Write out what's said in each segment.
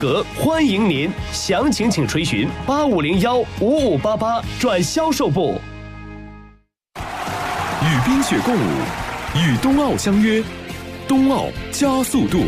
欢迎您，详情请垂询85015588转销售部。 与冰雪共舞，与冬奥相约，冬奥加速度。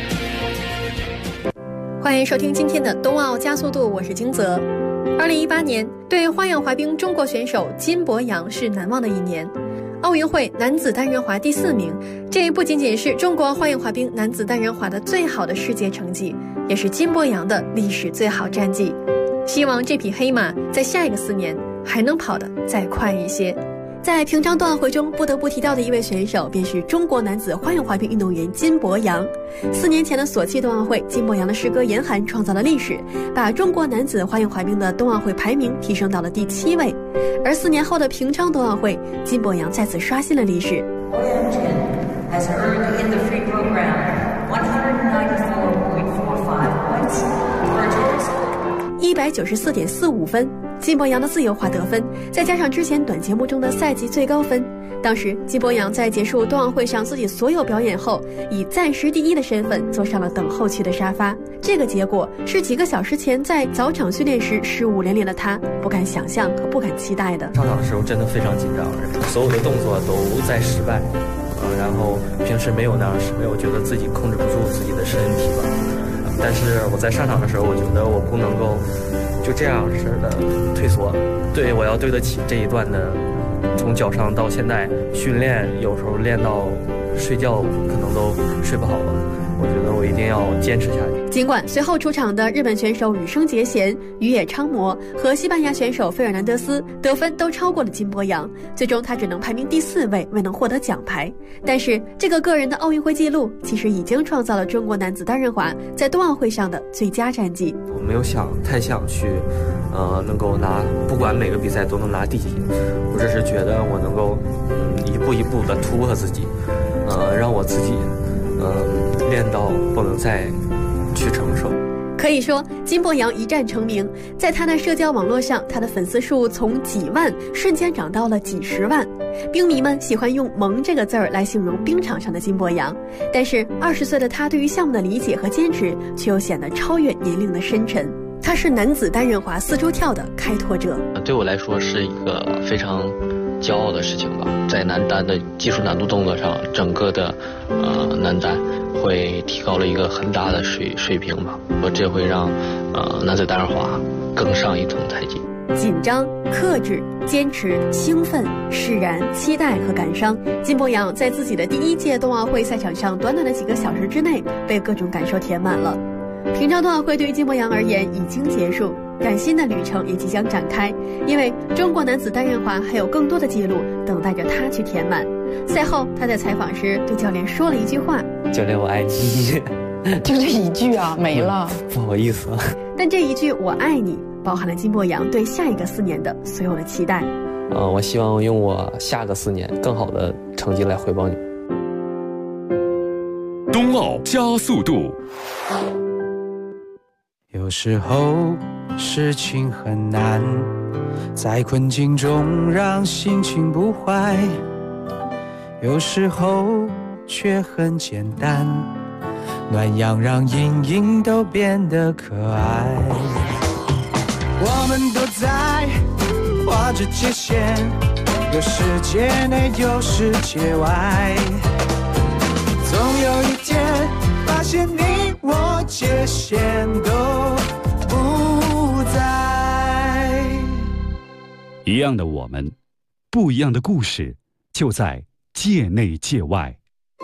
欢迎收听今天的冬奥加速度，我是金泽。2018年对花样滑冰中国选手金博洋是难忘的一年。奥运会男子单人滑第4名，这不仅仅是中国花样滑冰男子单人滑的最好的世界成绩，也是金博洋的历史最好战绩。希望这匹黑马在下一个4年还能跑得再快一些。在平昌冬奥会中不得不提到的一位选手便是中国男子花样滑冰运动员金博洋。4年前的索契冬奥会，金博洋的师哥严寒创造了历史，把中国男子花样滑冰的冬奥会排名提升到了第7位。而4年后的平昌冬奥会，金博洋再次刷新了历史。has earned in the free program 194.45 points for a total score 194.45分。金博洋的自由滑得分，再加上之前短节目中的赛季最高分，当时金博洋在结束冬奥会上自己所有表演后，以暂时第1的身份坐上了等候区的沙发。这个结果是几个小时前在早场训练时失误连连的他不敢想象和不敢期待的。 上场的时候真的非常紧张，所有的动作都在失败，然后平时没有那样失败，我觉得自己控制不住自己的身体吧。但是我在上场的时候，我觉得我不能够就这样式的退缩，对，我要对得起这一段的从脚伤到现在训练，有时候练到睡觉可能都睡不好了，我觉得我一定要坚持下去。 尽管随后出场的日本选手羽生结弦、宇野昌磨和西班牙选手费尔南德斯得分都超过了金博洋，最终他只能排名第4位，未能获得奖牌。但是这个个人的奥运会纪录其实已经创造了中国男子单人滑在冬奥会上的最佳战绩。 我没有太想去能够拿，不管每个比赛都能拿第几，我只是觉得我能够一步一步的突破自己，让我自己练到不能再去承受。 可以说金博洋一战成名，在他的社交网络上，他的粉丝数从几万瞬间涨到了几10万。冰迷们喜欢用萌这个字儿来形容冰场上的金博洋，但是20岁的他对于项目的理解和坚持却又显得超越年龄的深沉。他是男子单人滑4周跳的开拓者， 对我来说是一个非常骄傲的事情吧。在男单的技术难度动作上，整个的男单会提高了一个很大的水平吧，这会让男子单人滑更上一层台阶。 紧张、克制、坚持、兴奋、释然、期待和感伤，金博洋在自己的第1届冬奥会赛场上短短的几个小时之内被各种感受填满了。平昌冬奥会对于金博洋而言已经结束，但新的旅程也即将展开，因为中国男子单人滑还有更多的记录等待着他去填满。赛后他在采访时对教练说了一句话： 教练我爱你。 就这一句啊，没了， 不好意思。 但这一句我爱你包含了金博洋对下一个4年的所有的期待。 我希望用我下个4年更好的成绩来回报你。 冬奥加速度。 有时候事情很难，在困境中让心情不坏，有时候却很简单，暖阳让阴影都变得可爱。我们都在画着界限，有世界内有世界外，总有一天发现你我界限都不在。 一样的我们，不一样的故事，就在界内界外。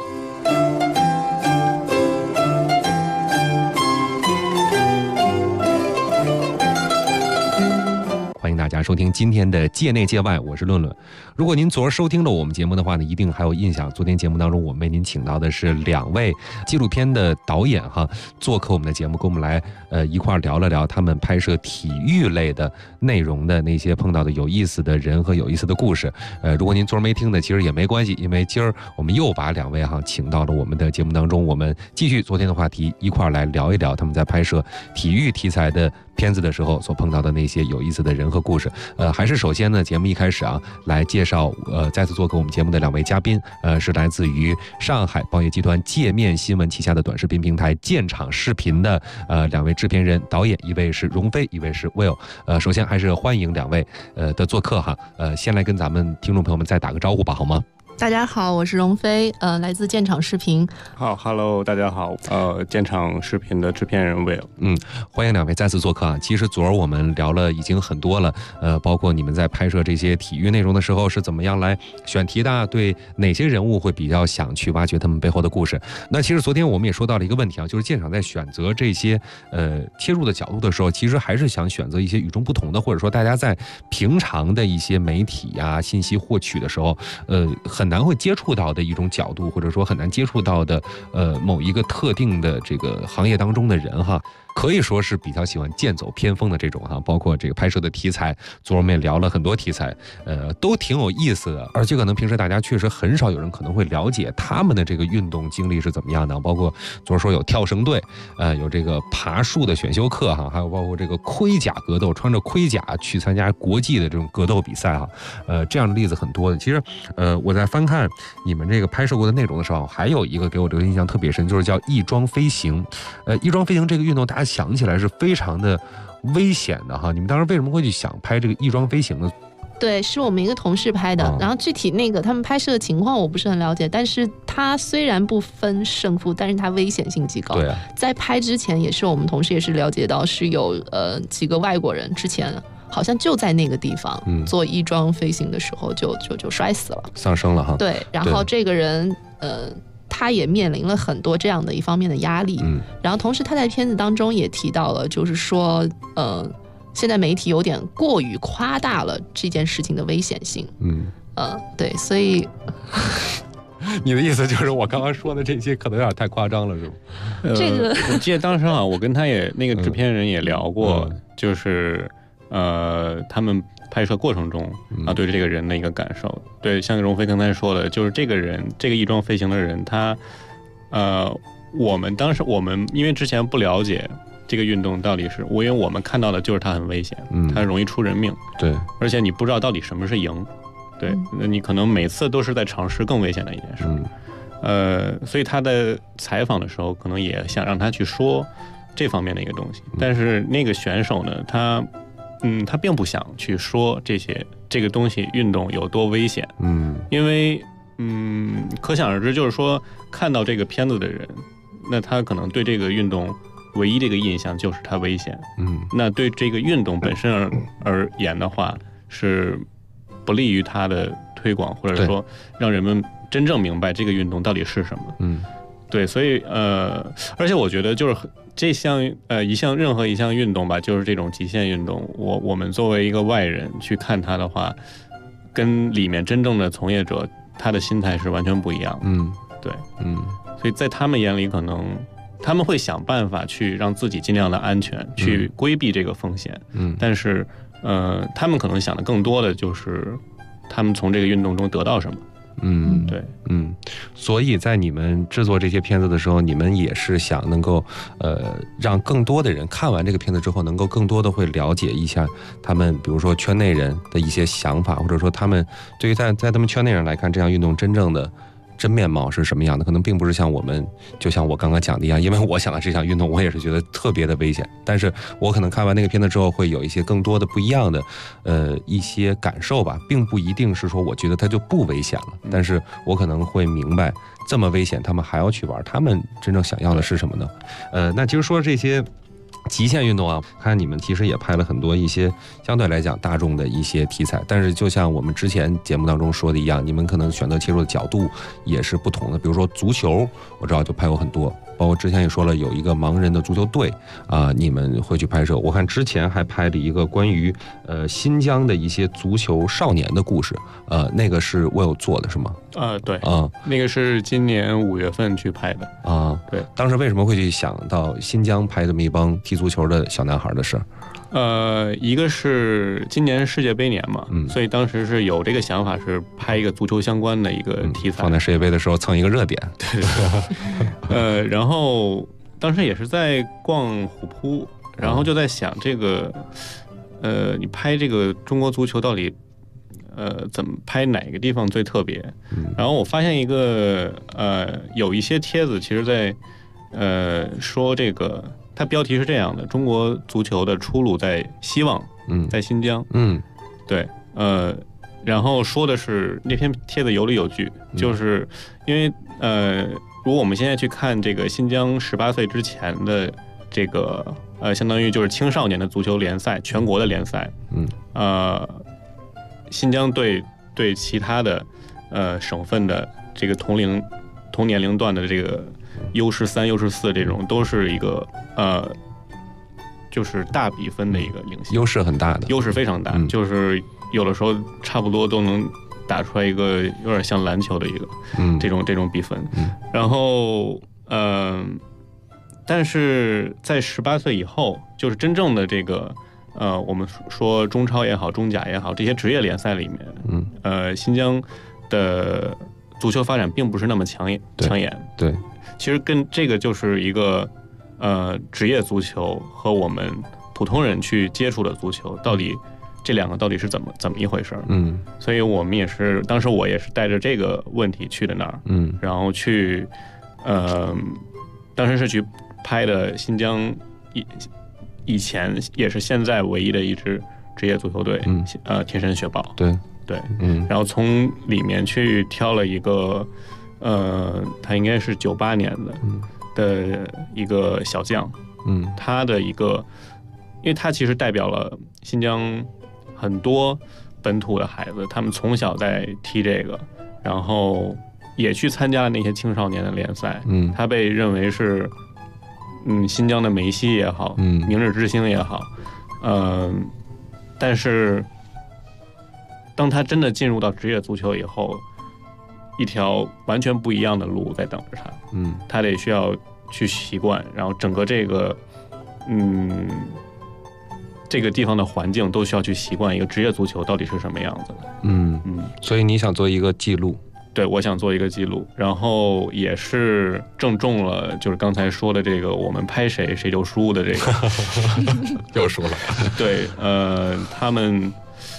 欢迎大家收听今天的界内界外，我是论论。如果您昨儿收听了我们节目的话呢，一定还有印象，昨天节目当中我们为您请到的是2位纪录片的导演做客我们的节目，跟我们来一块聊了聊他们拍摄体育类的内容的那些碰到的有意思的人和有意思的故事。如果您昨儿没听的，其实也没关系，因为今儿我们又把2位请到了我们的节目当中，我们继续昨天的话题，一块来聊一聊他们在拍摄体育题材的片子的时候所碰到的那些有意思的人和故事。 事。还是首先呢，节目一开始啊，来介绍再次做客我们节目的2位嘉宾，是来自于上海报业集团界面新闻旗下的短视频平台建厂视频的2位制片人、导演，一位是荣飞，一位是 Will。首先还是欢迎2位的做客哈。先来跟咱们听众朋友们再打个招呼吧，好吗？ 大家好，我是荣飞，来自建厂视频。 好 ，Hello， 大家好，建厂视频的制片人 Will。 欢迎2位再次做客啊。其实昨儿我们聊了已经很多了，包括你们在拍摄这些体育内容的时候是怎么样来选题的，对哪些人物会比较想去挖掘他们背后的故事。那其实昨天我们也说到了一个问题啊，就是建厂在选择这些切入的角度的时候，其实还是想选择一些与众不同的，或者说大家在平常的一些媒体啊信息获取的时候，很难会接触到的一种角度，或者说很难接触到的某一个特定的这个行业当中的人哈。可以说是比较喜欢剑走偏锋的这种哈，包括这个拍摄的题材，昨儿我们也聊了很多题材，都挺有意思的，而且可能平时大家确实很少有人可能会了解他们的这个运动经历是怎么样的，包括昨儿说有跳绳队，有这个爬树的选修课哈，还有包括这个盔甲格斗，穿着盔甲去参加国际的这种格斗比赛哈，这样的例子很多的。其实我在翻看你们这个拍摄过的内容的时候，还有一个给我留下印象特别深，就是叫翼装飞行。翼装飞行这个运动大家想起来是非常的危险的哈，你们当时为什么会去想拍这个翼装飞行呢？ 对，是我们一个同事拍的，然后具体那个他们拍摄的情况我不是很了解，但是他虽然不分胜负，但是他危险性极高。对啊，在拍之前也是我们同事也是了解到是有几个外国人之前好像就在那个地方做翼装飞行的时候就摔死了，丧生了哈。对，然后这个人他也面临了很多这样的一方面的压力，然后同时他在片子当中也提到了，就是说现在媒体有点过于夸大了这件事情的危险性，对，所以你的意思就是我刚刚说的这些可能有点太夸张了，是吗？ 这个我记得当时我跟他也那个制片人也聊过，就是他们拍摄过程中对这个人的一个感受。对，像荣飞刚才说的，就是这个人，这个翼装飞行的人，他我们当时因为之前不了解这个运动到底是，因为我们看到的就是它很危险，它容易出人命，对，而且你不知道到底什么是赢，对，那你可能每次都是在尝试更危险的一件事，所以他的采访的时候可能也想让他去说这方面的一个东西，但是那个选手呢，他并不想去说这个东西运动有多危险，因为可想而知，就是说看到这个片子的人，那他可能对这个运动唯一的一个印象就是它危险，那对这个运动本身而言的话，是不利于它的推广，或者说让人们真正明白这个运动到底是什么。对，所以而且我觉得就是这项任何一项运动吧，就是这种极限运动，我们作为一个外人去看它的话，跟里面真正的从业者他的心态是完全不一样的。对，所以在他们眼里，可能他们会想办法去让自己尽量的安全，去规避这个风险。但是他们可能想的更多的就是他们从这个运动中得到什么。对， 所以在你们制作这些片子的时候，你们也是想能够让更多的人看完这个片子之后，能够更多的会了解一下他们，比如说圈内人的一些想法，或者说他们对于在他们圈内人来看，这项运动真正的真面貌是什么样的，可能并不是像我们，就像我刚刚讲的一样，因为我想的这项运动，我也是觉得特别的危险，但是我可能看完那个片子之后，会有一些更多的不一样的一些感受吧，并不一定是说我觉得它就不危险了，但是我可能会明白这么危险他们还要去玩，他们真正想要的是什么呢？那其实说这些极限运动啊，看你们其实也拍了很多一些相对来讲大众的一些题材，但是就像我们之前节目当中说的一样，你们可能选择切入的角度也是不同的。比如说足球，我知道就拍过很多，包括之前也说了有一个盲人的足球队你们会去拍摄。我看之前还拍了一个关于新疆的一些足球少年的故事，那个是我有做的是吗？ 对，那个是今年5月份去拍的对， 当时为什么会去想到新疆拍这么一帮踢足球的小男孩的事儿？ 一个是今年世界杯年嘛，所以当时是有这个想法，是拍一个足球相关的一个题材， 放在世界杯的时候蹭一个热点。 对，然后当时也是在逛虎扑，然后就在想这个你拍这个中国足球到底怎么拍哪个地方最特别？然后我发现一个有一些帖子，其实在说这个，它标题是这样的：中国足球的出路在希望，在新疆。对，然后说的是那篇帖子有理有据，就是因为如果我们现在去看这个新疆18岁之前的这个相当于就是青少年的足球联赛，全国的联赛，新疆对其他的省份的这个同年龄段的这个U13、U14这种都是一个就是大比分的一个领先， 优势很大的， 优势非常大，就是有的时候差不多都能打出来一个有点像篮球的一个这种比分。然后但是在18岁以后，就是真正的这个我们说中超也好，中甲也好，这些职业联赛里面，新疆的足球发展并不是那么抢眼。 对， 其实跟这个就是一个职业足球和我们普通人去接触的足球，到底这两个到底是怎么一回事？所以我们也是，当时我也是带着这个问题去的那儿，然后去当时是去拍的新疆以前也是现在唯一的一支职业足球队，天山雪豹。对，然后从里面去挑了一个，他应该是98年的一个小将，他的一个，因为他其实代表了新疆很多本土的孩子，他们从小在踢这个，然后也去参加了那些青少年的联赛，他被认为是新疆的梅西也好，明日之星也好，但是当他真的进入到职业足球以后，一条完全不一样的路在等着他，他得需要去习惯，然后整个这个这个地方的环境都需要去习惯一个职业足球到底是什么样子的。 所以你想做一个记录？ 对，我想做一个记录，然后也是正中了就是刚才说的这个我们拍谁就输的这个又说了。 对，他们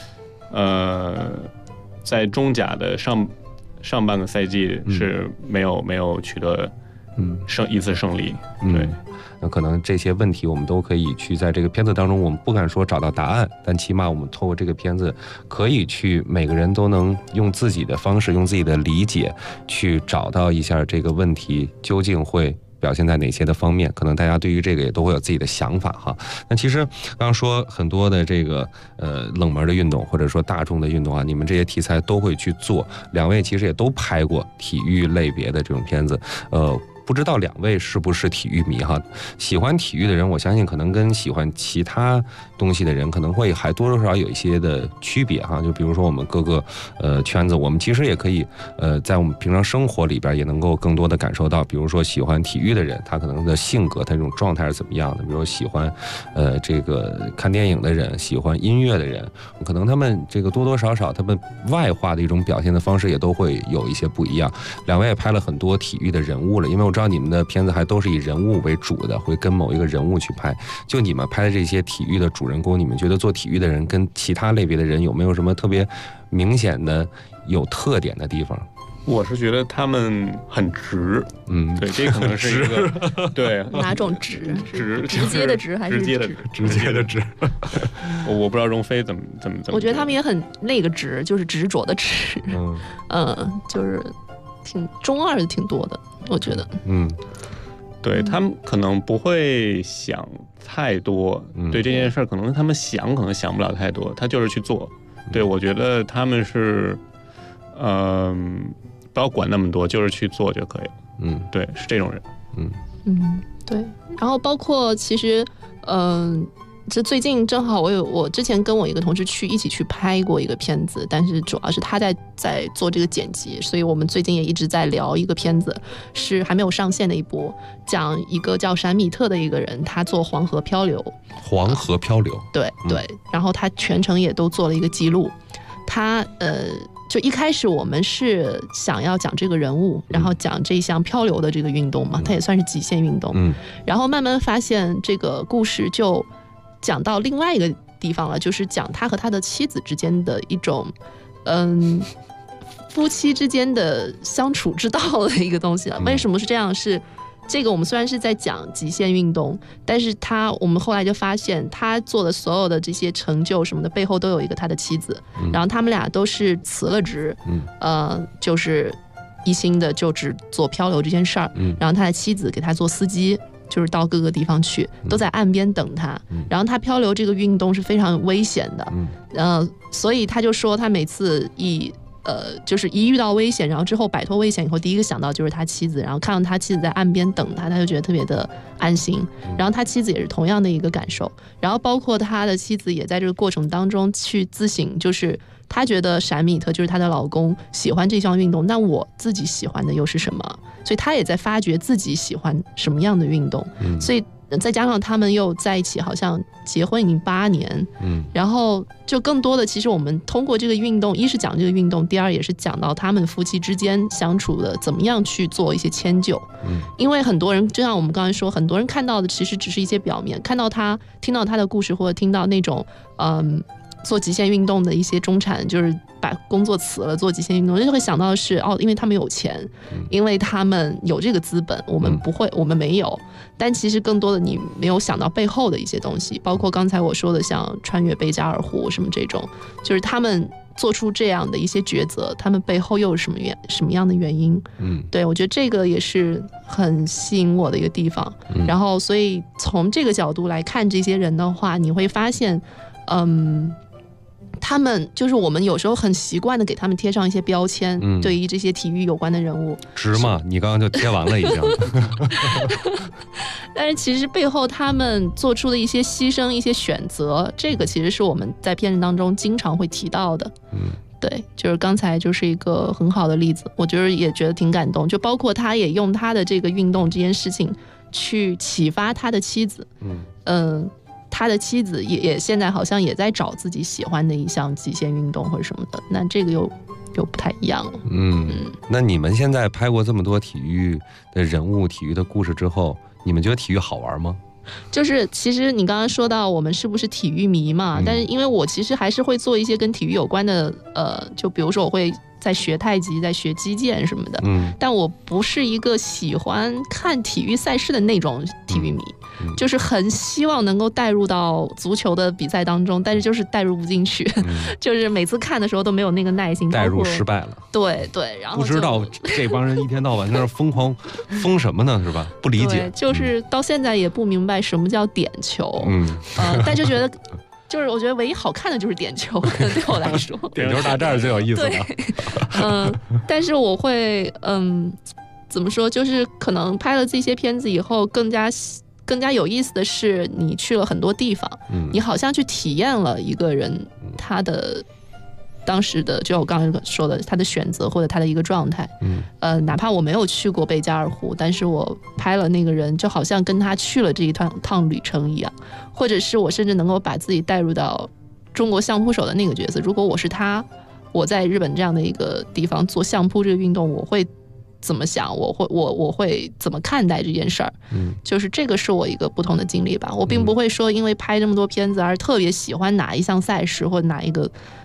在中甲的上半个赛季是没有取得一次胜利。对， 那可能这些问题我们都可以去在这个片子当中，我们不敢说找到答案，但起码我们透过这个片子可以去每个人都能用自己的方式，用自己的理解去找到一下这个问题究竟会表现在哪些的方面，可能大家对于这个也都会有自己的想法哈。那其实刚刚说很多的这个冷门的运动或者说大众的运动啊，你们这些题材都会去做，两位其实也都拍过体育类别的这种片子，不知道两位是不是体育迷哈？喜欢体育的人，我相信可能跟喜欢其他东西的人可能会还多多少少有一些的区别哈。就比如说我们各个圈子，我们其实也可以在我们平常生活里边也能够更多的感受到，比如说喜欢体育的人，他可能的性格，他这种状态是怎么样的？比如说喜欢这个看电影的人，喜欢音乐的人，可能他们这个多多少少他们外化的一种表现的方式也都会有一些不一样。两位也拍了很多体育的人物了，因为我知道你们的片子还都是以人物为主的，会跟某一个人物去拍。就你们拍的这些体育的主人公，你们觉得做体育的人跟其他类别的人有没有什么特别明显的有特点的地方？ 我是觉得他们很直，对，这可能是一个对哪种直？ 直接的直还是直接的直？ 我不知道荣飞怎么。 我觉得他们也很那个直，就是执着的直，就是挺中二的，挺多的，我觉得。 对，他们可能不会想太多，对这件事可能他们可能想不了太多，他就是去做。对，我觉得他们是，不要管那么多，就是去做就可以了。对，是这种人。 对。然后包括其实，这最近正好我之前跟我一个同事一起去拍过一个片子，但是主要是他在做这个剪辑，所以我们最近也一直在聊一个片子，是还没有上线的一部，讲一个叫闪米特的一个人，他做黄河漂流。 黄河漂流。 对。然后他全程也都做了一个记录。他就一开始我们是想要讲这个人物，然后讲这项漂流的这个运动嘛，它也算是极限运动。然后慢慢发现这个故事就讲到另外一个地方了，就是讲他和他的妻子之间的一种夫妻之间的相处之道的一个东西了。为什么是这样？是这个我们虽然是在讲极限运动，但是我们后来就发现他做的所有的这些成就什么的背后都有一个他的妻子，然后他们俩都是辞了职，就是一心的就只做漂流这件事儿，然后他的妻子给他做司机，就是到各个地方去，都在岸边等他。然后他漂流这个运动是非常危险的，所以他就说他每次就是一遇到危险，然后之后摆脱危险以后，第一个想到就是他妻子，然后看到他妻子在岸边等他，他就觉得特别的安心。然后他妻子也是同样的一个感受，然后包括他的妻子也在这个过程当中去自省，就是他觉得闪米特就是他的老公喜欢这项运动，那我自己喜欢的又是什么？所以他也在发掘自己喜欢什么样的运动。所以再加上他们又在一起，好像结婚已经8年，然后就更多的，其实我们通过这个运动，一是讲这个运动，第二也是讲到他们夫妻之间相处的怎么样去做一些迁就。因为很多人就像我们刚才说，很多人看到的其实只是一些表面，看到他听到他的故事，或者听到那种做极限运动的一些中产，就是把工作辞了做极限运动，就会想到的是因为他们有钱，因为他们有这个资本，我们不会，我们没有。但其实更多的你没有想到背后的一些东西，包括刚才我说的像穿越贝加尔湖什么这种，就是他们做出这样的一些抉择，他们背后又有什么样的原因。对，我觉得这个也是很吸引我的一个地方。然后所以从这个角度来看这些人的话，你会发现他们就是我们有时候很习惯的给他们贴上一些标签，对于这些体育有关的人物， 值吗？你刚刚就贴完了已经。 但是其实背后他们做出的一些牺牲、一些选择，这个其实是我们在片子当中经常会提到的。对，就是刚才就是一个很好的例子，我觉得也觉得挺感动。就包括他也用他的这个运动这件事情去启发他的妻子。他的妻子也现在好像也在找自己喜欢的一项极限运动或者什么的，那这个又不太一样了。 那你们现在拍过这么多体育的人物、体育的故事之后，你们觉得体育好玩吗？ 就是其实你刚刚说到我们是不是体育迷嘛，但是因为我其实还是会做一些跟体育有关的就比如说我会在学太极，在学击剑什么的，但我不是一个喜欢看体育赛事的那种体育迷，就是很希望能够带入到足球的比赛当中，但是就是带入不进去，就是每次看的时候都没有那个耐心， 带入失败了。 对，然后不知道这帮人一天到晚在那疯狂疯什么呢，是吧？不理解， 就是到现在也不明白什么叫点球，但就觉得。就是我觉得唯一好看的就是点球，对我来说， 点球大战是最有意思的。 但是我会怎么说？就是可能拍了这些片子以后，更加有意思的是，你去了很多地方，你好像去体验了一个人他的当时的，就我刚才说的，他的选择或者他的一个状态。哪怕我没有去过贝加尔湖，但是我拍了那个人，就好像跟他去了这一趟旅程一样。或者是我甚至能够把自己带入到中国相扑手的那个角色，如果我是他，我在日本这样的一个地方做相扑这个运动，我会怎么想？我会怎么看待这件事儿？就是这个是我一个不同的经历吧。我并不会说因为拍这么多片子而特别喜欢哪一项赛事或哪一个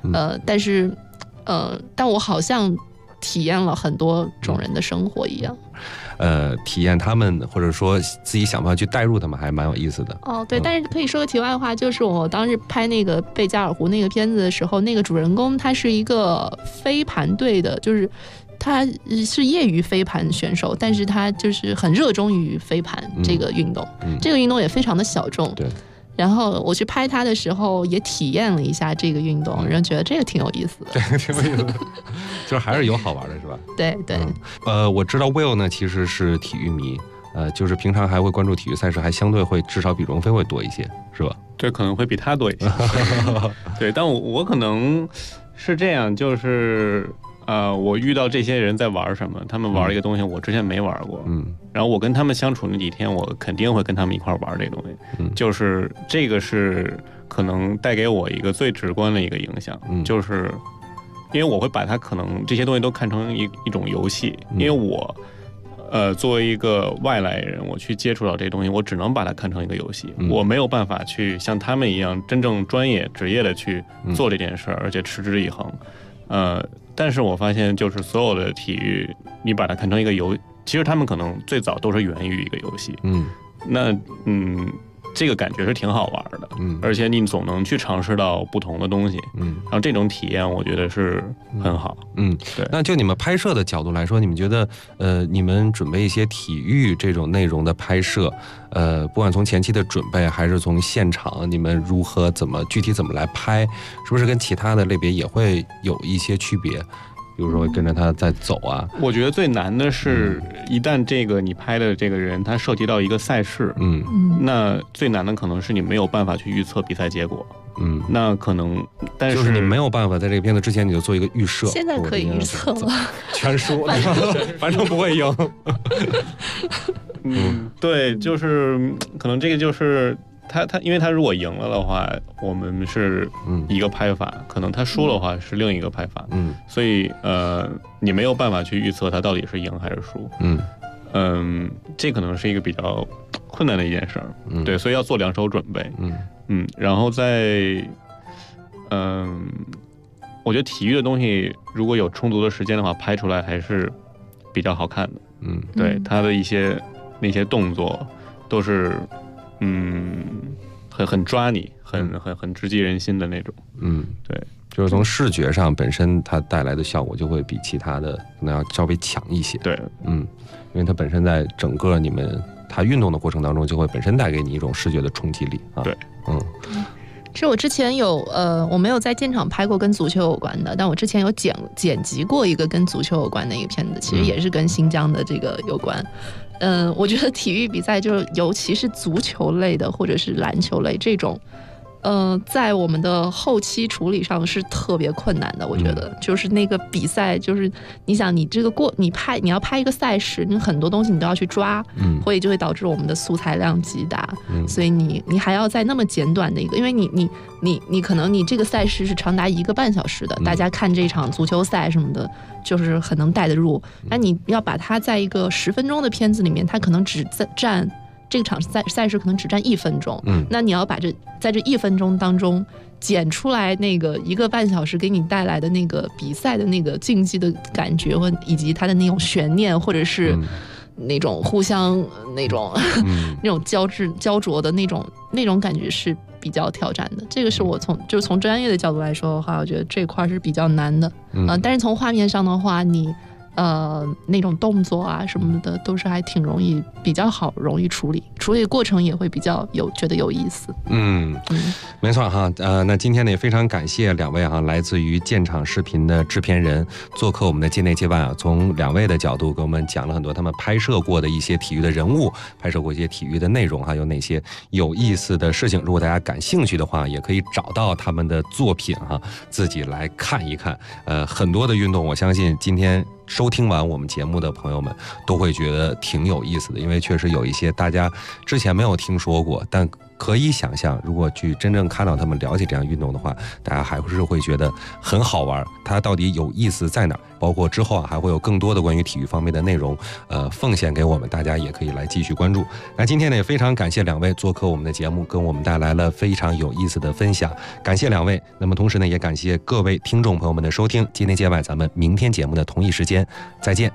但我好像体验了很多种人的生活一样。 体验他们，或者说自己想办法去带入他们，还蛮有意思的。 对，但是可以说个题外话，就是我当时拍那个贝加尔湖那个片子的时候，那个主人公他是一个飞盘队的，就是他是业余飞盘选手，但是他就是很热衷于飞盘这个运动，这个运动也非常的小众。对。然后我去拍他的时候，也体验了一下这个运动，然后觉得这个挺有意思的。 对，挺有意思的，就是还是有好玩的，是吧？ 对。 我知道 Will 呢其实是体育迷，就是平常还会关注体育赛事，还相对会至少比荣飞会多一些，是吧？ 对，可能会比他多一些。对，但我可能是这样，就是我遇到这些人在玩什么，他们玩一个东西我之前没玩过，然后我跟他们相处那几天，我肯定会跟他们一块玩这东西，就是这个是可能带给我一个最直观的一个影响，就是因为我会把它可能这些东西都看成一种游戏，因为作为一个外来人，我去接触到这些东西，我只能把它看成一个游戏，我没有办法去像他们一样真正专业职业的去做这件事儿，而且持之以恒。但是我发现就是所有的体育，你把它看成一个其实他们可能最早都是源于一个游戏。这个感觉是挺好玩的，而且你总能去尝试到不同的东西，然后这种体验我觉得是很好， 对。那就你们拍摄的角度来说，你们觉得，你们准备一些体育这种内容的拍摄，不管从前期的准备还是从现场，你们如何具体怎么来拍，是不是跟其他的类别也会有一些区别？比如说跟着他在走啊。 我觉得最难的是，一旦这个你拍的这个人他涉及到一个赛事，那最难的可能是你没有办法去预测比赛结果。那可能，但是就是你没有办法在这个片子之前你就做一个预设。 现在可以预测了， 全输，反正不会赢。 对，就是可能这个就是因为他如果赢了的话，我们是一个拍法，可能他输的话是另一个拍法，所以你没有办法去预测他到底是赢还是输，这可能是一个比较困难的一件事儿，对，所以要做2手准备，然后我觉得体育的东西如果有充足的时间的话，拍出来还是比较好看的，对，他的那些动作都是。很抓你，很直击人心的那种。对， 就是从视觉上本身它带来的效果就会比其他的可能要稍微强一些。 对， 因为它本身在整个它运动的过程当中，就会本身带给你一种视觉的冲击力啊。 对， 其实我之前我没有在现场拍过跟足球有关的，但我之前有剪辑过一个跟足球有关的一个片子，其实也是跟新疆的这个有关。我觉得体育比赛就是尤其是足球类的或者是篮球类这种，在我们的后期处理上是特别困难的。我觉得就是那个比赛，就是你想你这个你要拍一个赛事，你很多东西你都要去抓，就会导致我们的素材量极大，所以你还要在那么简短的一个，因为你可能你这个赛事是长达1个半小时的，大家看这场足球赛什么的，就是很能带得入。那你要把它在一个10分钟的片子里面，它可能只占这场赛事可能只占1分钟，那你要把在这1分钟当中剪出来那个1个半小时给你带来的那个比赛的那个竞技的感觉，以及它的那种悬念，或者是那种互相那种焦灼的那种感觉是比较挑战的。这个是我从专业的角度来说的话，我觉得这块是比较难的。但是从画面上的话，你那种动作啊什么的都是还挺比较容易处理过程也会比较觉得有意思。 没错哈。那今天呢也非常感谢2位哈，来自于建厂视频的制片人做客我们的界内界外啊，从2位的角度给我们讲了很多他们拍摄过的一些体育的人物，拍摄过一些体育的内容哈，有哪些有意思的事情。如果大家感兴趣的话，也可以找到他们的作品哈，自己来看一看。很多的运动，我相信今天收听完我们节目的朋友们都会觉得挺有意思的，因为确实有一些大家之前没有听说过，但可以想象，如果去真正看到他们了解这样运动的话，大家还是会觉得很好玩，它到底有意思在哪儿？包括之后还会有更多的关于体育方面的内容，奉献给我们，大家也可以来继续关注。那今天呢，也非常感谢2位做客我们的节目，跟我们带来了非常有意思的分享，感谢2位。那么同时呢，也感谢各位听众朋友们的收听，界内界外，咱们明天节目的同一时间再见。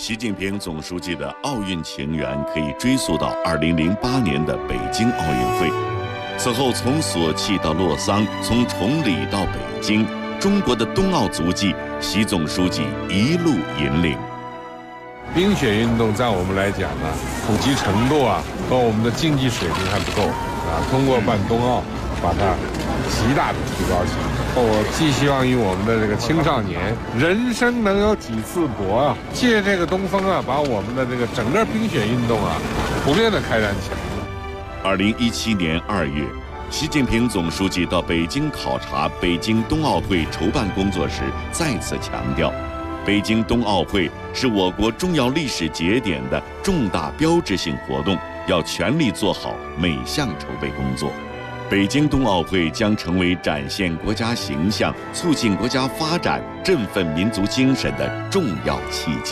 习近平总书记的奥运情缘可以追溯到2008年的北京奥运会。此后，从索契到洛桑，从崇礼到北京，中国的冬奥足迹，习总书记一路引领。 冰雪运动在我们来讲呢，普及程度和我们的竞技水平还不够通过办冬奥，把它极大的提高起来。我寄希望于我们的这个青少年，人生能有几次搏借这个东风把我们的这个整个冰雪运动普遍的开展起来。 2017年2月，习近平总书记到北京考察北京冬奥会筹办工作时，再次强调，北京冬奥会是我国重要历史节点的重大标志性活动，要全力做好每项筹备工作。北京冬奥会将成为展现国家形象、促进国家发展、振奋民族精神的重要契机。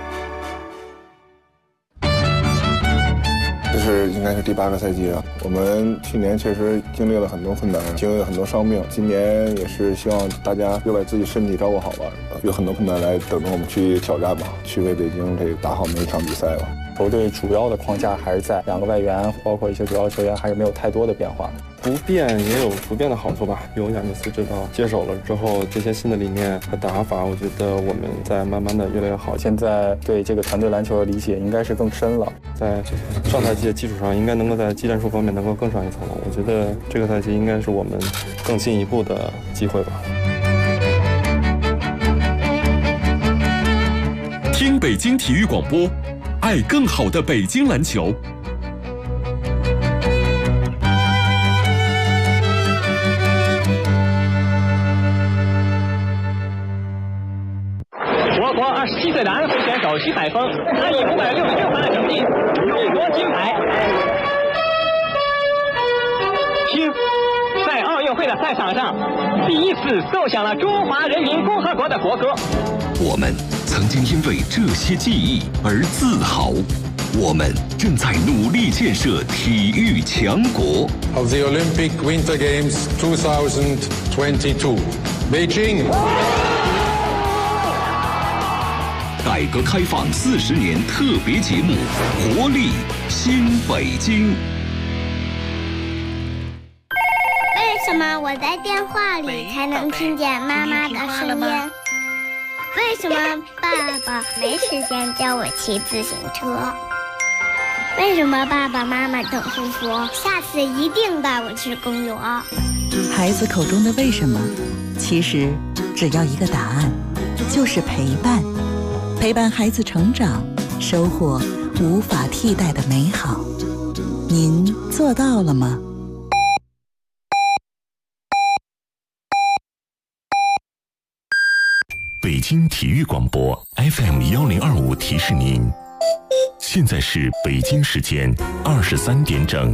这是应该是第8个赛季我们去年确实经历了很多困难，经历了很多伤病，今年也是希望大家又把自己身体照顾好吧，有很多困难来等着我们去挑战吧，去为北京打好每一场比赛吧。 球队主要的框架还是在2个外援，包括一些主要球员，还是没有太多的变化。 不变也有不变的好处吧。有亚尼斯指导接手了之后，这些新的理念和打法，我觉得我们在慢慢的越来越好。 现在对这个团队篮球的理解应该是更深了， 在上赛季的基础上，应该能够在技战术方面能够更上一层楼。我觉得这个赛季应该是我们更进一步的机会吧。 听北京体育广播，爱更好的北京篮球。 我国27岁的安徽选手徐海峰，他以566分的成绩勇夺金牌。听，在奥运会的赛场上，第一次奏响了中华人民共和国的国歌。 我们曾经因为这些记忆而自豪，我们正在努力建设体育强国。 Of the Olympic Winter Games 2022, Beijing。 改革开放40年特别节目《活力新北京》。 为什么我在电话里才能听见妈妈的声音？为什么爸爸没时间教我骑自行车？为什么爸爸妈妈总是说下次一定带我去公园？ 孩子口中的为什么，其实只要一个答案，就是陪伴。陪伴孩子成长，收获无法替代的美好。您做到了吗？ 北京体育广播 FM1025提示您，现在是北京时间23点整。